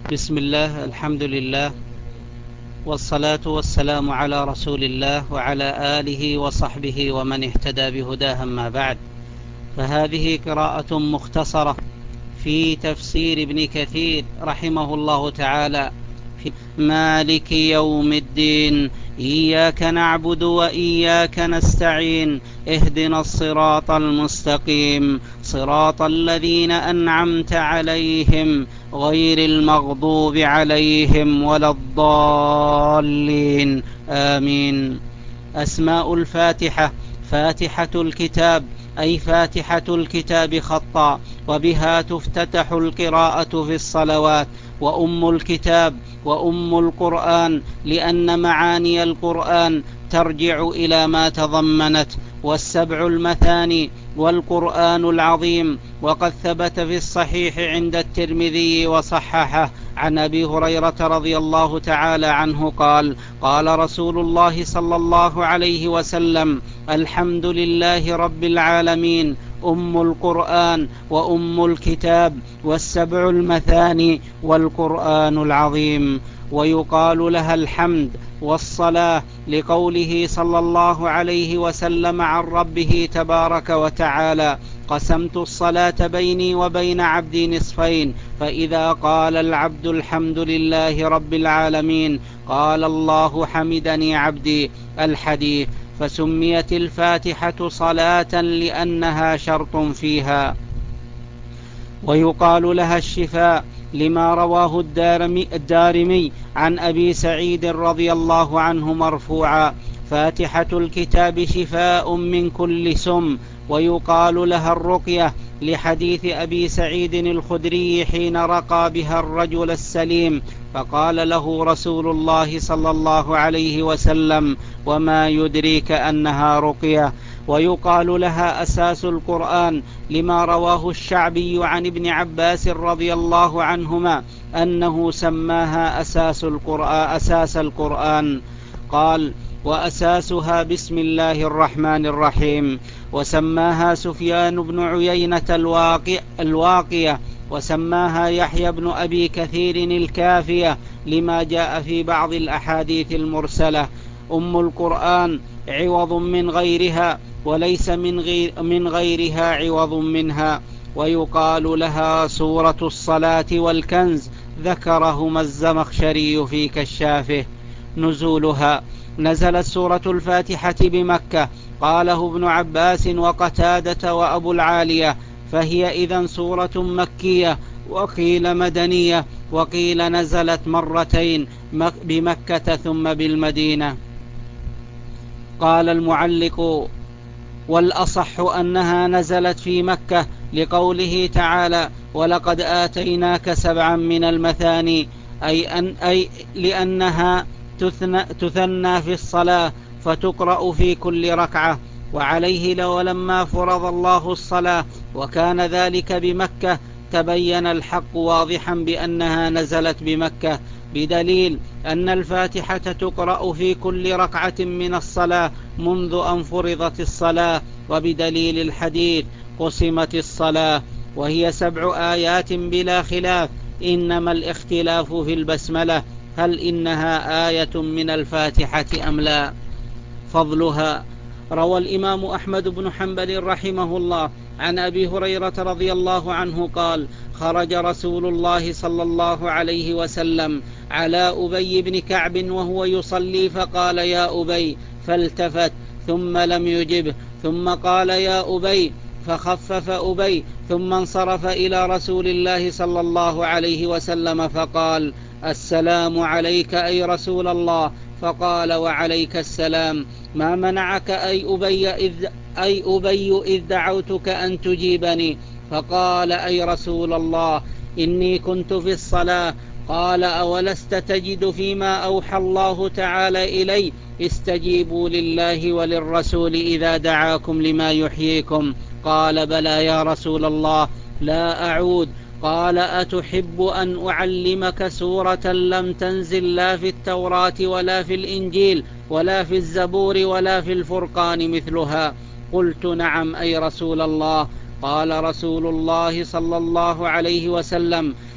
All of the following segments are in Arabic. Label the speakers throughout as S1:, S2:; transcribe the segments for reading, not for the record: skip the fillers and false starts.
S1: بسم الله، الحمد لله، والصلاة والسلام على رسول الله وعلى آله وصحبه ومن اهتدى بهداه، أما بعد. فهذه قراءة مختصرة في تفسير ابن كثير رحمه الله تعالى في مالك يوم الدين. إياك نعبد وإياك نستعين، اهدنا الصراط المستقيم، صراط الذين أنعمت عليهم غير المغضوب عليهم ولا الضالين، آمين. أسماء الفاتحة: فاتحة الكتاب، أي فاتحة الكتاب خطا، وبها تفتتح القراءة في الصلوات، وأم الكتاب وأم القرآن، لأن معاني القرآن ترجع إلى ما تضمنت. والسبع المثاني والقرآن العظيم. وقد ثبت في الصحيح عند الترمذي وصححه عن أبي هريرة رضي الله تعالى عنه قال: قال رسول الله صلى الله عليه وسلم: الحمد لله رب العالمين، أم القرآن وأم الكتاب والسبع المثاني والقرآن العظيم. ويقال لها الحمد والصلاة لقوله صلى الله عليه وسلم عن ربه تبارك وتعالى: قسمت الصلاة بيني وبين عبدي نصفين، فإذا قال العبد الحمد لله رب العالمين قال الله حمدني عبدي. الحديث. فسميت الفاتحة صلاة لأنها شرط فيها. ويقال لها الشفاء لما رواه الدارمي عن أبي سعيد رضي الله عنه مرفوعا: فاتحة الكتاب شفاء من كل سم. ويقال لها الرقية لحديث أبي سعيد الخدري حين رقى بها الرجل السليم، فقال له رسول الله صلى الله عليه وسلم: وما يدريك أنها رقية. ويقال لها أساس القرآن لما رواه الشعبي عن ابن عباس رضي الله عنهما أنه سماها أساس القرآن. قال: وأساسها بسم الله الرحمن الرحيم. وسماها سفيان بن عيينة الواقية. وسماها يحيى بن أبي كثير الكافية لما جاء في بعض الأحاديث المرسلة. أم القرآن عوض من غيرها، وليس من غيرها عوض منها. ويقال لها سورة الصلاة والكنز، ذكرهما الزمخشري في كشافه. نزولها: نزلت سورة الفاتحة بمكة، قاله ابن عباس وقتادة وأبو العالية، فهي إذن سورة مكية، وقيل مدنية، وقيل نزلت مرتين بمكة ثم بالمدينة. قال المعلق: والأصح أنها نزلت في مكة لقوله تعالى: ولقد آتيناك سبعا من المثاني، أي لأنها تثنى في الصلاة فتقرأ في كل ركعة. وعليه ولما فرض الله الصلاة وكان ذلك بمكة تبين الحق واضحا بأنها نزلت بمكة، بدليل أن الفاتحة تقرأ في كل ركعة من الصلاة منذ أن فرضت الصلاة، وبدليل الحديث: قسمت الصلاة، وهي 7 آيات بلا خلاف، إنما الاختلاف في البسملة، هل إنها آية من الفاتحة أم لا. فضلها: روى الإمام أحمد بن حنبل رحمه الله عن أبي هريرة رضي الله عنه قال: خرج رسول الله صلى الله عليه وسلم على أبي بن كعب وهو يصلي فقال: يا أبي، فالتفت ثم لم يجبه، ثم قال: يا أبي، فخفف أبي، ثم انصرف إلى رسول الله صلى الله عليه وسلم فقال: السلام عليك أي رسول الله. فقال: وعليك السلام، ما منعك أي أبي إذ دعوتك أن تجيبني؟ فقال: أي رسول الله، إني كنت في الصلاة. قال: أولست تجد فيما أوحى الله تعالى إلي: استجيبوا لله وللرسول إذا دعاكم لما يحييكم؟ قال: بلى يا رسول الله، لا أعود. قال: أتحب أن أعلمك سورة لم تنزل لا في التوراة ولا في الإنجيل ولا في الزبور ولا في الفرقان مثلها؟ قلت: نعم أي رسول الله. قال رسول الله صلى الله عليه وسلم: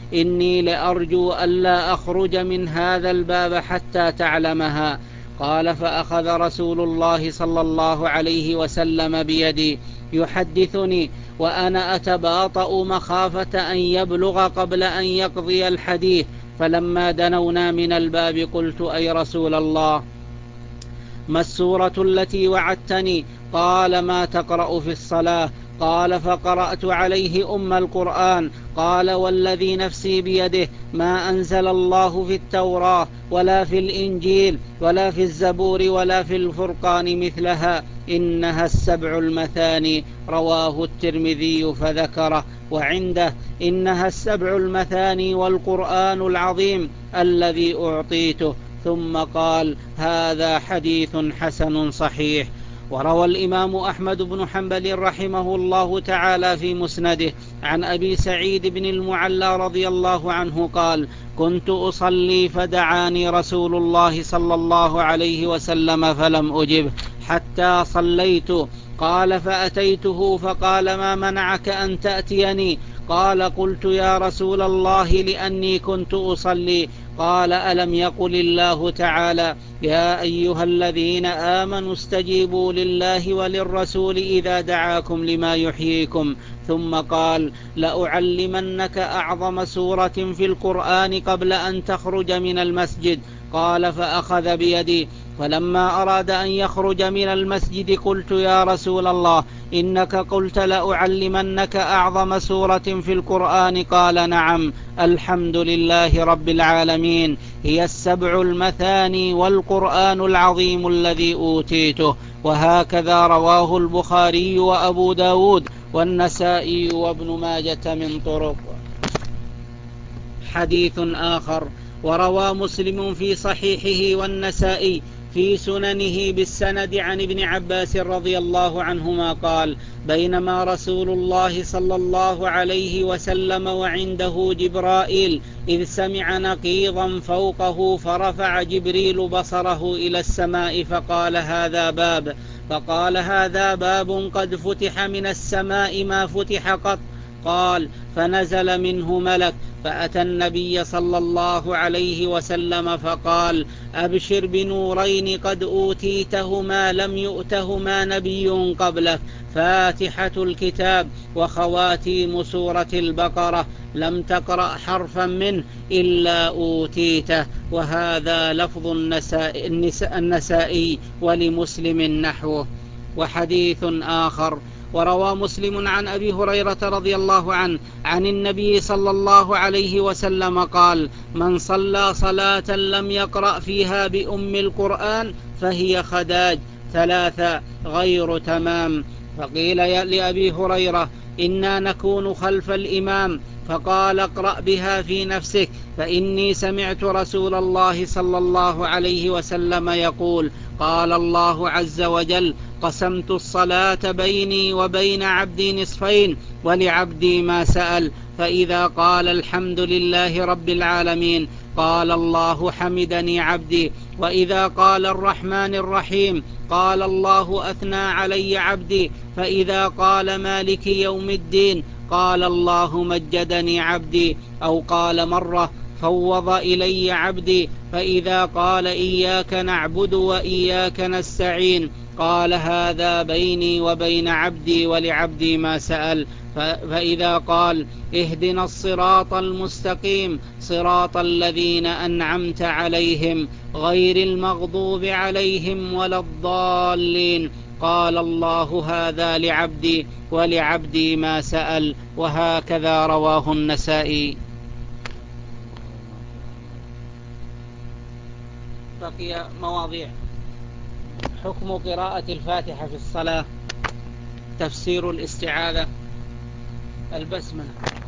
S1: إني لأرجو ألا أخرج من هذا الباب حتى تعلمها. قال فأخذ رسول الله صلى الله عليه وسلم بيدي يحدثني وأنا أتباطأ مخافة أن يبلغ قبل أن يقضي الحديث. فلما دنونا من الباب قلت أي رسول الله ما السورة التي وعدتني؟ قال ما تقرأ في الصلاة؟ قال فقرأت عليه القرآن. قال والذي نفسي بيده ما أنزل الله في التوراة ولا في الإنجيل ولا في الزبور ولا في الفرقان مثلها، إنها 7 المثاني. رواه الترمذي فذكره. وعنده إنها 7 المثاني والقرآن العظيم الذي أعطيته. ثم قال هذا حديث حسن صحيح. وروى الإمام أحمد بن حنبل رحمه الله تعالى في مسنده عن أبي سعيد بن المعلى رضي الله عنه قال كنت أصلي فدعاني رسول الله صلى الله عليه وسلم فلم أجبه حتى صليت. قال فأتيته فقال ما منعك أن تأتيني؟ قال قلت يا رسول الله لأني كنت أصلي. قال ألم يقل الله تعالى يا أيها الذين آمنوا استجيبوا لله وللرسول إذا دعاكم لما يحييكم؟ ثم قال لأعلمنك أعظم سورة في القرآن قبل أن تخرج من المسجد. قال فأخذ بيدي فلما أراد أن يخرج من المسجد قلت يا رسول الله إنك قلت لأعلمنك أعظم سورة في القرآن. قال نعم الحمد لله رب العالمين هي 7 المثاني والقرآن العظيم الذي أوتيته. وهكذا رواه البخاري وأبو داود والنسائي وابن ماجة من طرق. حديث آخر وروى مسلم في صحيحه والنسائي في سننه بالسند عن ابن عباس رضي الله عنهما قال بينما رسول الله صلى الله عليه وسلم وعنده جبرائيل إذ سمع نقيضا فوقه فرفع جبريل بصره إلى السماء فقال هذا باب قد فتح من السماء ما فتح قط. قال فنزل منه ملك فأتى النبي صلى الله عليه وسلم فقال أبشر بنورين قد أوتيتهما لم يؤتهما نبي قبلك، فاتحة الكتاب وخواتيم سورة البقرة، لم تقرأ حرفا منه إلا أوتيته. وهذا لفظ النسائي ولمسلم نحوه. وحديث آخر وروى مسلم عن أبي هريرة رضي الله عنه عن النبي صلى الله عليه وسلم قال من صلى صلاة لم يقرأ فيها بأم القرآن فهي خداج 3 غير تمام. فقيل لأبي هريرة إنا نكون خلف الإمام، فقال اقرأ بها في نفسك، فإني سمعت رسول الله صلى الله عليه وسلم يقول قال الله عز وجل قسمت الصلاة بيني وبين عبدي نصفين ولعبدي ما سأل، فإذا قال الحمد لله رب العالمين قال الله حمدني عبدي، وإذا قال الرحمن الرحيم قال الله أثنى علي عبدي، فإذا قال مالك يوم الدين قال الله مجدني عبدي، أو قال مرة فوض إلي عبدي، فإذا قال إياك نعبد وإياك نستعين قال هذا بيني وبين عبدي ولعبدي ما سأل، فإذا قال اهدنا الصراط المستقيم صراط الذين أنعمت عليهم غير المغضوب عليهم ولا الضالين قال الله هذا لعبدي ولعبدي ما سأل. وهكذا رواه النسائي. بقي مواضيع: حكم قراءة الفاتحة في الصلاة، تفسير الاستعاذة، البسملة.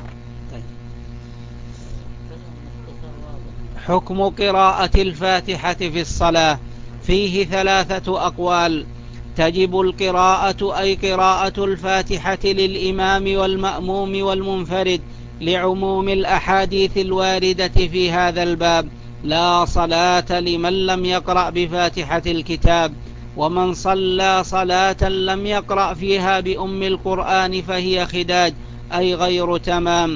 S1: حكم قراءة الفاتحة في الصلاة فيه 3 أقوال: تجب القراءة أي قراءة الفاتحة للإمام والمأموم والمنفرد لعموم الأحاديث الواردة في هذا الباب، لا صلاة لمن لم يقرأ بفاتحة الكتاب، ومن صلى صلاة لم يقرأ فيها بأم القرآن فهي خداج أي غير تمام.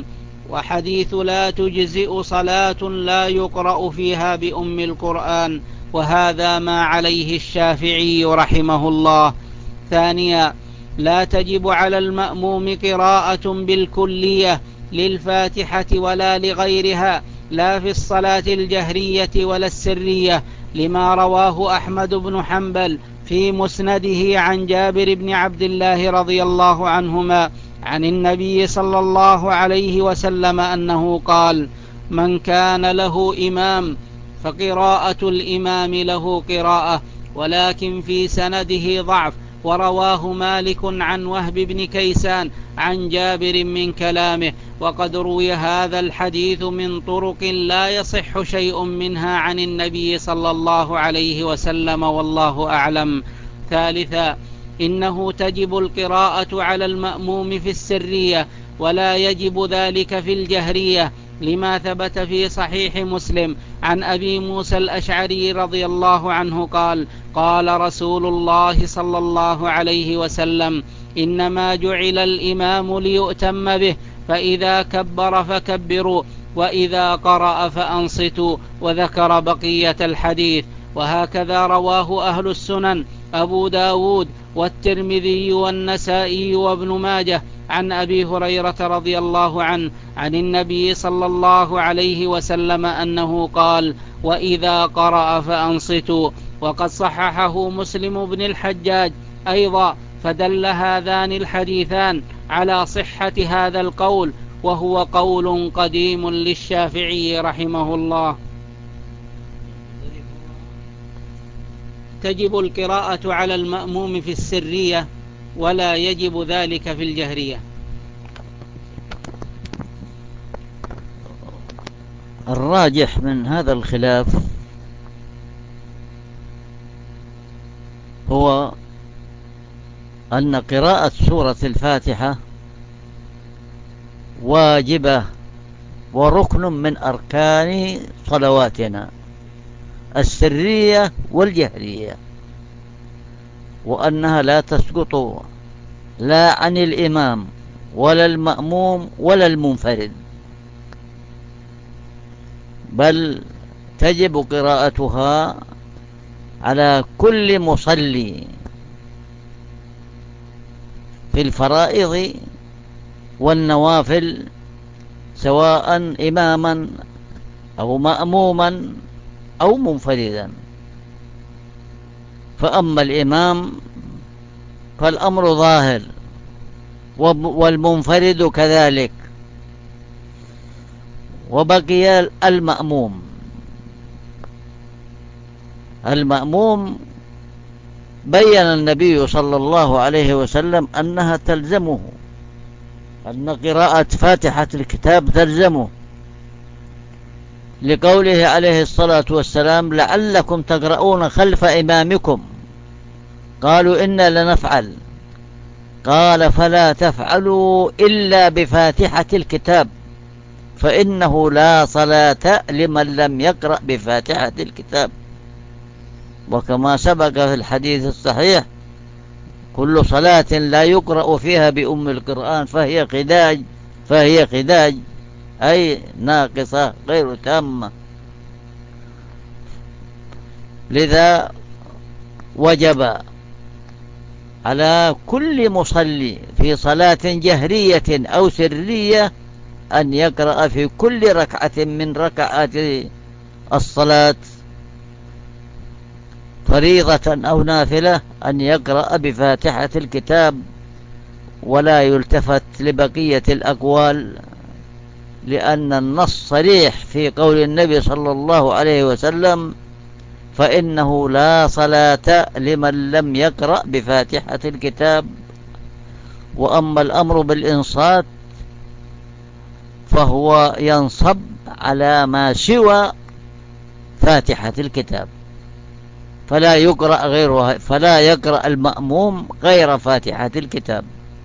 S1: وحديث لا تجزئ صلاة لا يقرأ فيها بأم القرآن، وهذا ما عليه الشافعي رحمه الله. ثانيا، لا تجب على المأموم قراءة بالكلية للفاتحة ولا لغيرها، لا في الصلاة الجهرية ولا السرية، لما رواه أحمد بن حنبل في مسنده عن جابر بن عبد الله رضي الله عنهما عن النبي صلى الله عليه وسلم أنه قال: من كان له إمام فقراءة الإمام له قراءة، ولكن في سنده ضعف، ورواه مالك عن وهب بن كيسان عن جابر من كلامه، وقد روي هذا الحديث من طرق لا يصح شيء منها عن النبي صلى الله عليه وسلم، والله أعلم. ثالثا، إنه تجب القراءة على المأموم في السرية، ولا يجب ذلك في الجهرية، لما ثبت في صحيح مسلم عن أبي موسى الأشعري رضي الله عنه قال: قال رسول الله صلى الله عليه وسلم: إنما جعل الإمام ليؤتم به، فإذا كبر فكبروا، وإذا قرأ فأنصتوا، وذكر بقية الحديث. وهكذا رواه أهل السنن أبو داود والترمذي والنسائي وابن ماجه عن أبي هريرة رضي الله عنه عن النبي صلى الله عليه وسلم أنه قال: وإذا قرأ فأنصتوا. وقد صححه مسلم بن الحجاج أيضا، فدل هذان الحديثان على صحة هذا القول، وهو قول قديم للشافعي رحمه الله. تجب القراءة على المأموم في السرية، ولا يجب ذلك في الجهرية.
S2: الراجح من هذا الخلاف هو أن قراءة سورة الفاتحة واجبة وركن من أركان صلواتنا السرية والجهرية، وأنها لا تسقط لا عن الإمام ولا المأموم ولا المنفرد، بل تجب قراءتها على كل مصلي في الفرائض والنوافل، سواء إماما أو مأموما أو منفردا. فأما الإمام فالأمر ظاهر، والمنفرد كذلك، وبقي المأموم بين النبي صلى الله عليه وسلم أنها تلزمه، أن قراءة فاتحة الكتاب تلزمه، لقوله عليه الصلاة والسلام: لعلكم تقرؤون خلف إمامكم، قالوا إنا لنفعل، قال: فلا تفعلوا إلا بفاتحة الكتاب، فإنه لا صلاة لمن لم يقرأ بفاتحة الكتاب. وكما سبق في الحديث الصحيح: كل صلاة لا يقرأ فيها بأم القرآن فهي خداج، أي ناقصة غير تامة. لذا وجب على كل مصلي في صلاة جهرية أو سرية أن يقرأ في كل ركعة من ركعات الصلاة، فريضة أو نافلة، أن يقرأ بفاتحة الكتاب، ولا يلتفت لبقية الأقوال، لأن النص صريح في قول النبي صلى الله عليه وسلم: فإنه لا صلاة لمن لم يقرأ بفاتحة الكتاب. وأما الأمر بالإنصات فهو ينصب على ما سوى فاتحة الكتاب، فلا يقرأ غيرها، فلا يقرأ المأموم غير فاتحة الكتاب.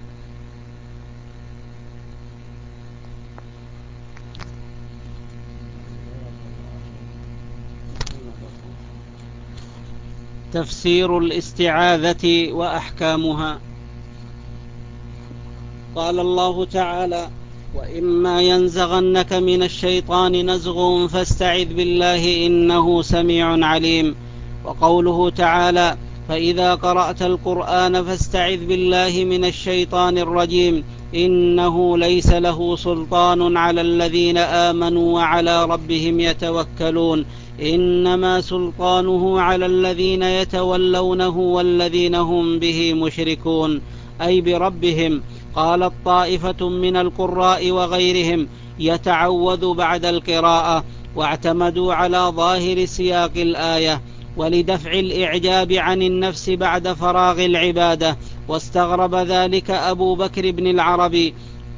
S1: تفسير الاستعاذة وأحكامها. قال الله تعالى: وإما ينزغنك من الشيطان نزغ فاستعذ بالله إنه سميع عليم. وقوله تعالى: فإذا قرأت القرآن فاستعذ بالله من الشيطان الرجيم إنه ليس له سلطان على الذين آمنوا وعلى ربهم يتوكلون إنما سلطانه على الذين يتولونه والذين هم به مشركون، أي بربهم. قالت طائفة من القراء وغيرهم: يتعوذ بعد القراءة، واعتمدوا على ظاهر سياق الآية ولدفع الإعجاب عن النفس بعد فراغ العبادة، واستغرب ذلك أبو بكر بن العربي.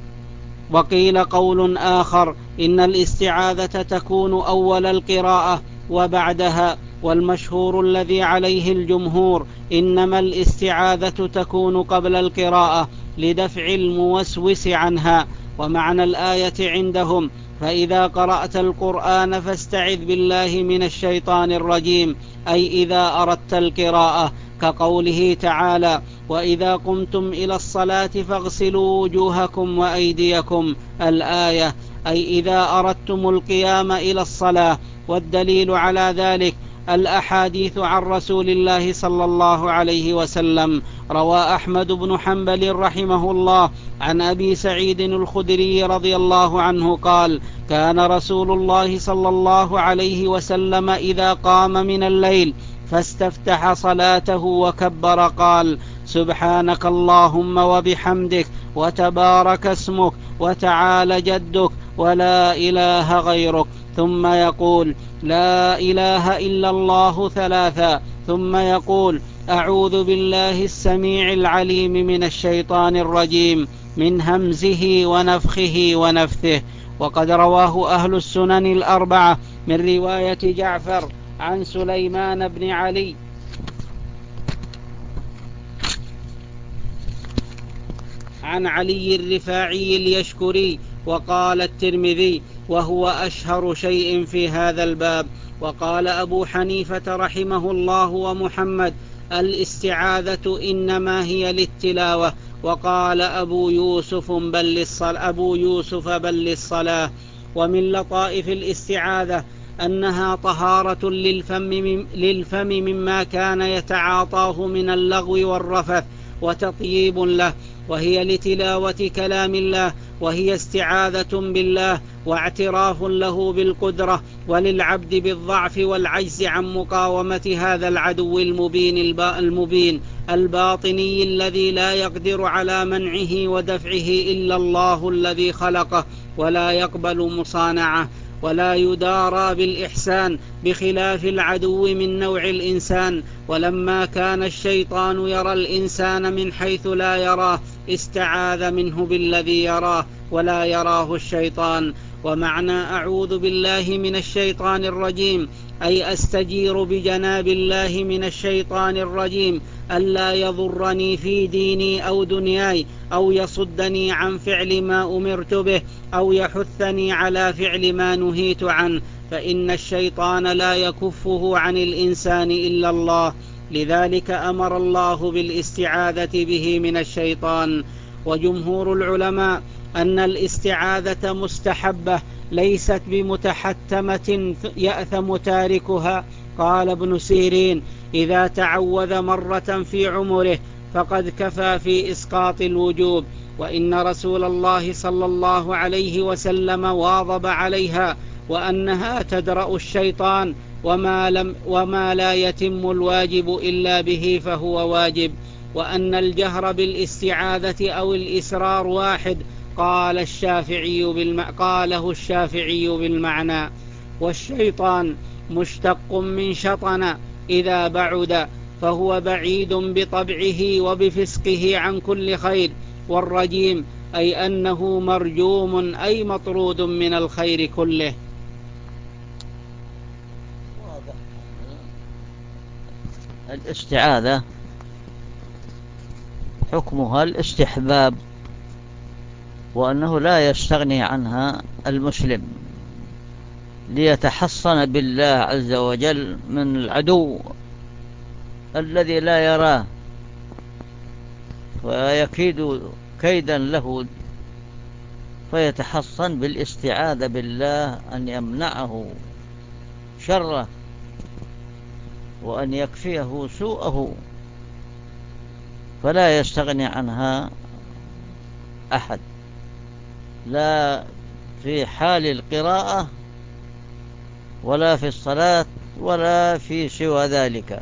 S1: وقيل قول آخر: إن الاستعاذة تكون أول القراءة وبعدها، والمشهور الذي عليه الجمهور إنما الاستعاذة تكون قبل القراءة لدفع الموسوس عنها. ومعنى الآية عندهم: فإذا قرأت القرآن فاستعذ بالله من الشيطان الرجيم، أي إذا أردت القراءة، كقوله تعالى: وإذا قمتم إلى الصلاة فاغسلوا وجوهكم وأيديكم، الآية، أي إذا أردتم القيام إلى الصلاة. والدليل على ذلك الأحاديث عن رسول الله صلى الله عليه وسلم. روى أحمد بن حنبل رحمه الله عن أبي سعيد الخدري رضي الله عنه قال: كان رسول الله صلى الله عليه وسلم إذا قام من الليل فاستفتح صلاته وكبر قال: سبحانك اللهم وبحمدك وتبارك اسمك وتعالى جدك ولا إله غيرك، ثم يقول: لا إله إلا الله ثلاثا، ثم يقول: أعوذ بالله السميع العليم من الشيطان الرجيم من همزه ونفخه ونفثه. وقد رواه أهل السنن الأربعة من رواية جعفر عن سليمان بن علي عن علي الرفاعي اليشكري. وقال الترمذي: وهو أشهر شيء في هذا الباب. وقال أبو حنيفة رحمه الله ومحمد: الاستعاذة إنما هي للتلاوة. وقال أبو يوسف: بل للصلاة. ومن لطائف الاستعاذة أنها طهارة للفم مما كان يتعاطاه من اللغو والرفث، وتطييب له، وهي لتلاوة كلام الله، وهي استعاذة بالله واعتراف له بالقدرة، وللعبد بالضعف والعجز عن مقاومة هذا العدو المبين الباطني الذي لا يقدر على منعه ودفعه إلا الله الذي خلقه ولا يقبل مصانعه ولا يدارى بالإحسان، بخلاف العدو من نوع الإنسان. ولما كان الشيطان يرى الإنسان من حيث لا يراه استعاذ منه بالذي يراه ولا يراه الشيطان. ومعنى أعوذ بالله من الشيطان الرجيم أي أستجير بجناب الله من الشيطان الرجيم ألا يضرني في ديني أو دنياي، أو يصدني عن فعل ما أمرت به، أو يحثني على فعل ما نهيت عنه، فإن الشيطان لا يكفه عن الإنسان إلا الله. لذلك أمر الله بالاستعاذة به من الشيطان. وجمهور العلماء أن الاستعاذة مستحبة ليست بمتحتمة يأثم تاركها. قال ابن سيرين: إذا تعوذ مرة في عمره فقد كفى في إسقاط الوجوب. وإن رسول الله صلى الله عليه وسلم واظب عليها، وأنها تدرأ الشيطان، وما لا يتم الواجب إلا به فهو واجب. وأن الجهر بالاستعاذة أو الإسرار واحد، قاله الشافعي بالمعنى. والشيطان مشتق من شطن إذا بعد، فهو بعيد بطبعه وبفسقه عن كل خير. والرجيم أي أنه مرجوم أي مطرود من الخير كله.
S2: الاستعاذة حكمها الاستحباب، وأنه لا يستغني عنها المسلم ليتحصن بالله عز وجل من العدو الذي لا يراه ويكيد كيدا له فيتحصن بالاستعاذة بالله أن يمنعه شره وأن يكفيه سوءه، فلا يستغني عنها أحد، لا في حال القراءة ولا في الصلاة ولا في سوى ذلك.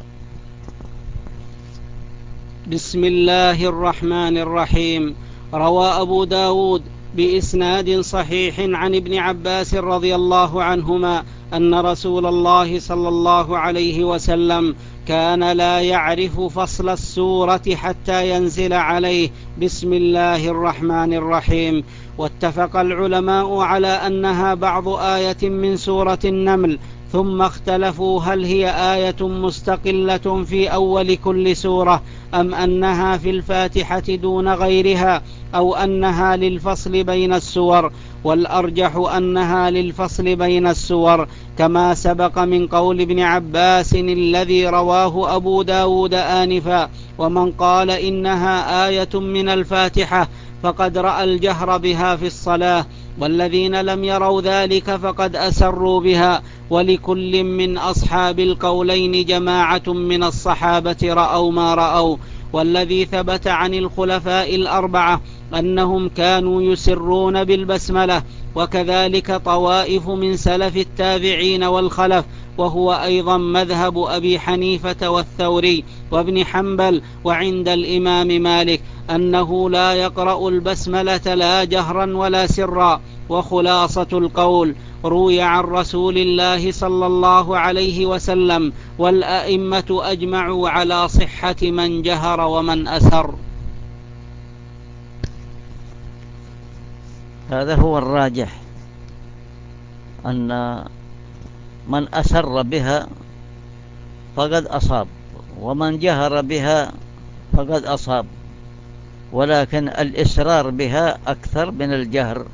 S1: بسم الله الرحمن الرحيم. روى أبو داود بإسناد صحيح عن ابن عباس رضي الله عنهما أن رسول الله صلى الله عليه وسلم كان لا يعرف فصل السورة حتى ينزل عليه بسم الله الرحمن الرحيم. واتفق العلماء على أنها بعض آية من سورة النمل، ثم اختلفوا هل هي آية مستقلة في أول كل سورة أم أنها في الفاتحة دون غيرها، أو أنها للفصل بين السور، والأرجح أنها للفصل بين السور كما سبق من قول ابن عباس الذي رواه أبو داود آنفا. ومن قال إنها آية من الفاتحة فقد رأى الجهر بها في الصلاة، والذين لم يروا ذلك فقد أسروا بها. ولكل من أصحاب القولين جماعة من الصحابة رأوا ما رأوا. والذي ثبت عن الخلفاء الأربعة أنهم كانوا يسرون بالبسملة، وكذلك طوائف من سلف التابعين والخلف، وهو أيضا مذهب أبي حنيفة والثوري وابن حنبل وعند الإمام مالك أنه لا يقرأ البسملة لا جهرا ولا سرا. وخلاصة القول روي عن رسول الله صلى الله عليه وسلم والأئمة أجمعوا على صحة من جهر ومن أسر.
S2: هذا هو الراجح، أن من أسر بها فقد أصاب، ومن جهر بها فقد أصاب، ولكن الإسرار بها أكثر من الجهر.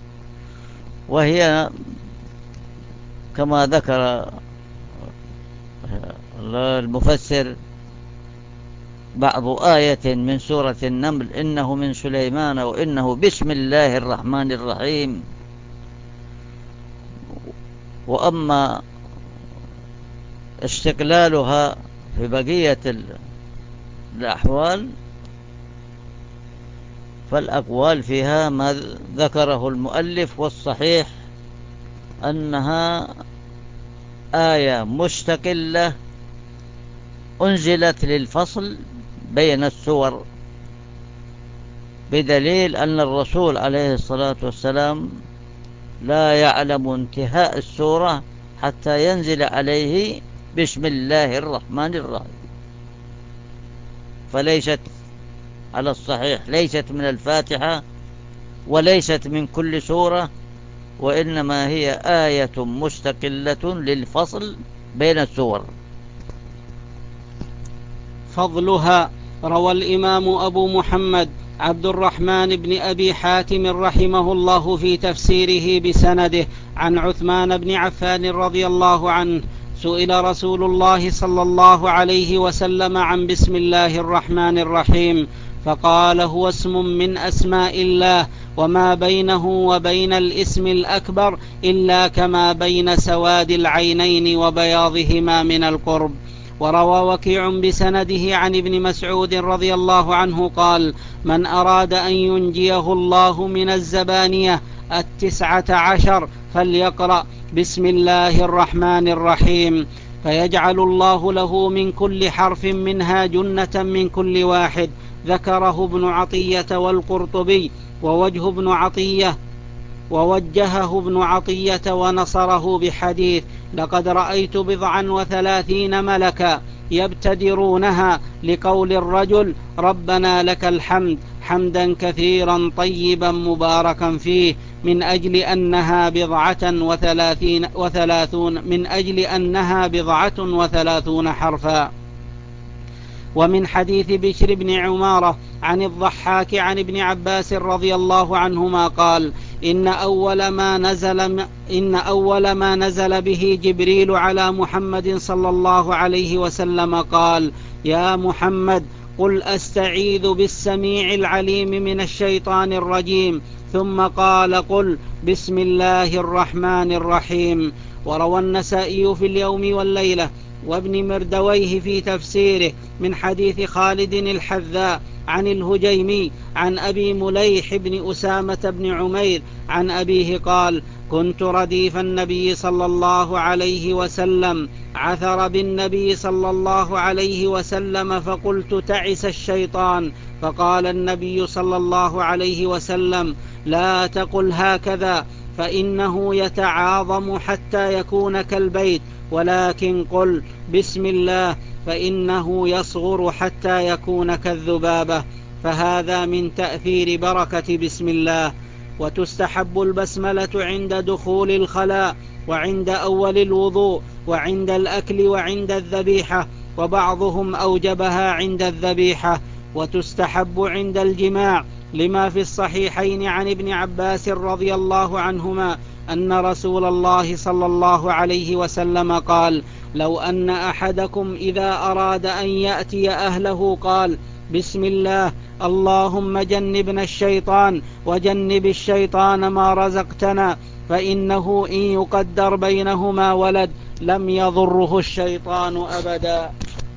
S2: وهي كما ذكر المفسر بعض آية من سورة النمل إنه من سليمان وإنه بسم الله الرحمن الرحيم. وأما استقلالها في بقية الأحوال فالأقوال فيها ما ذكره المؤلف، والصحيح أنها آية مستقلة أنزلت للفصل بين السور، بدليل أن الرسول عليه الصلاة والسلام لا يعلم انتهاء السورة حتى ينزل عليه بسم الله الرحمن الرحيم. فليست على الصحيح ليست من الفاتحة وليست من كل سورة، وإنما هي آية مستقلة للفصل بين السور.
S1: فضلها. روى الإمام أبو محمد عبد الرحمن بن أبي حاتم رحمه الله في تفسيره بسنده عن عثمان بن عفان رضي الله عنه سئل رسول الله صلى الله عليه وسلم عن بسم الله الرحمن الرحيم فقال هو اسم من أسماء الله، وما بينه وبين الاسم الأكبر إلا كما بين سواد العينين وبياضهما من القرب. وروى وكيع بسنده عن ابن مسعود رضي الله عنه قال من أراد أن ينجيه الله من الزبانية 19 فليقرأ بسم الله الرحمن الرحيم، فيجعل الله له من كل حرف منها جنة من كل واحد. ذكره ابن عطية والقرطبي ووجهه ابن عطية ونصره بحديث لقد رأيت 39 ملكا يبتدرونها لقول الرجل ربنا لك الحمد حمدا كثيرا طيبا مباركا فيه من أجل أنها 39 حرفا. ومن حديث بشر بن عمارة عن الضحاك عن ابن عباس رضي الله عنهما قال إن أول ما نزل به جبريل على محمد صلى الله عليه وسلم قال يا محمد قل أستعيذ بالسميع العليم من الشيطان الرجيم، ثم قال قل بسم الله الرحمن الرحيم. وروى النسائي في اليوم والليلة وابن مردويه في تفسيره من حديث خالد الحذاء عن الهجيمي عن أبي مليح بن أسامة بن عمير عن أبيه قال كنت رديف النبي صلى الله عليه وسلم عثر بالنبي صلى الله عليه وسلم فقلت تعس الشيطان، فقال النبي صلى الله عليه وسلم لا تقل هكذا فإنه يتعاظم حتى يكون كالبيت، ولكن قل بسم الله فإنه يصغر حتى يكون كالذبابة. فهذا من تأثير بركة بسم الله. وتستحب البسملة عند دخول الخلاء وعند أول الوضوء وعند الأكل وعند الذبيحة، وبعضهم أوجبها عند الذبيحة. وتستحب عند الجماع لما في الصحيحين عن ابن عباس رضي الله عنهما أن رسول الله صلى الله عليه وسلم قال لو أن أحدكم إذا أراد أن يأتي أهله قال بسم الله اللهم جنبنا الشيطان وجنب الشيطان ما رزقتنا، فإنه إن يقدر بينهما ولد لم يضره الشيطان أبدا.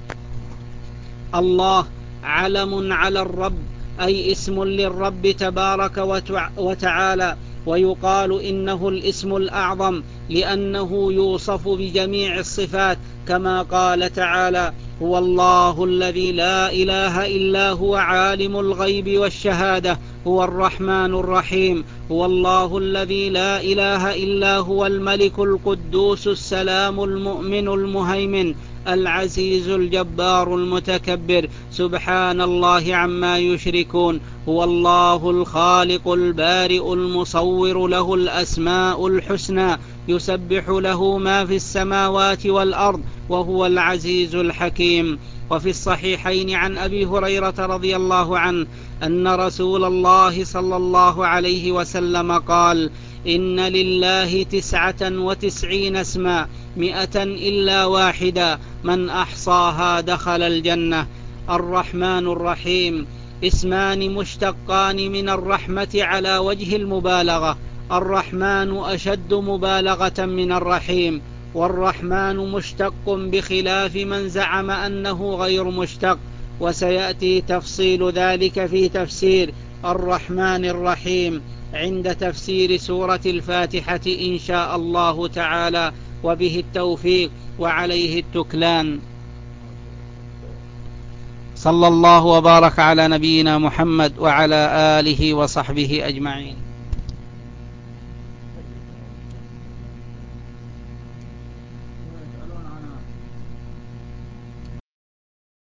S1: الله علم على الرب، أي اسم للرب تبارك وتعالى، ويقال إنه الاسم الأعظم لأنه يوصف بجميع الصفات، كما قال تعالى هو الله الذي لا إله إلا هو عالم الغيب والشهادة هو الرحمن الرحيم، هو الله الذي لا إله إلا هو الملك القدوس السلام المؤمن المهيمن العزيز الجبار المتكبر سبحان الله عما يشركون، هو الله الخالق البارئ المصور له الأسماء الحسنى يسبح له ما في السماوات والأرض وهو العزيز الحكيم. وفي الصحيحين عن أبي هريرة رضي الله عنه أن رسول الله صلى الله عليه وسلم قال إن لله 99 اسما 100 إلا واحدا من أحصاها دخل الجنة. الرحمن الرحيم اسمان مشتقان من الرحمة على وجه المبالغة، الرحمن أشد مبالغة من الرحيم، والرحمن مشتق بخلاف من زعم أنه غير مشتق، وسيأتي تفصيل ذلك في تفسير الرحمن الرحيم عند تفسير سورة الفاتحة إن شاء الله تعالى، وبه التوفيق وعليه التكلان. صلى الله وبارك على نبينا محمد وعلى آله وصحبه أجمعين.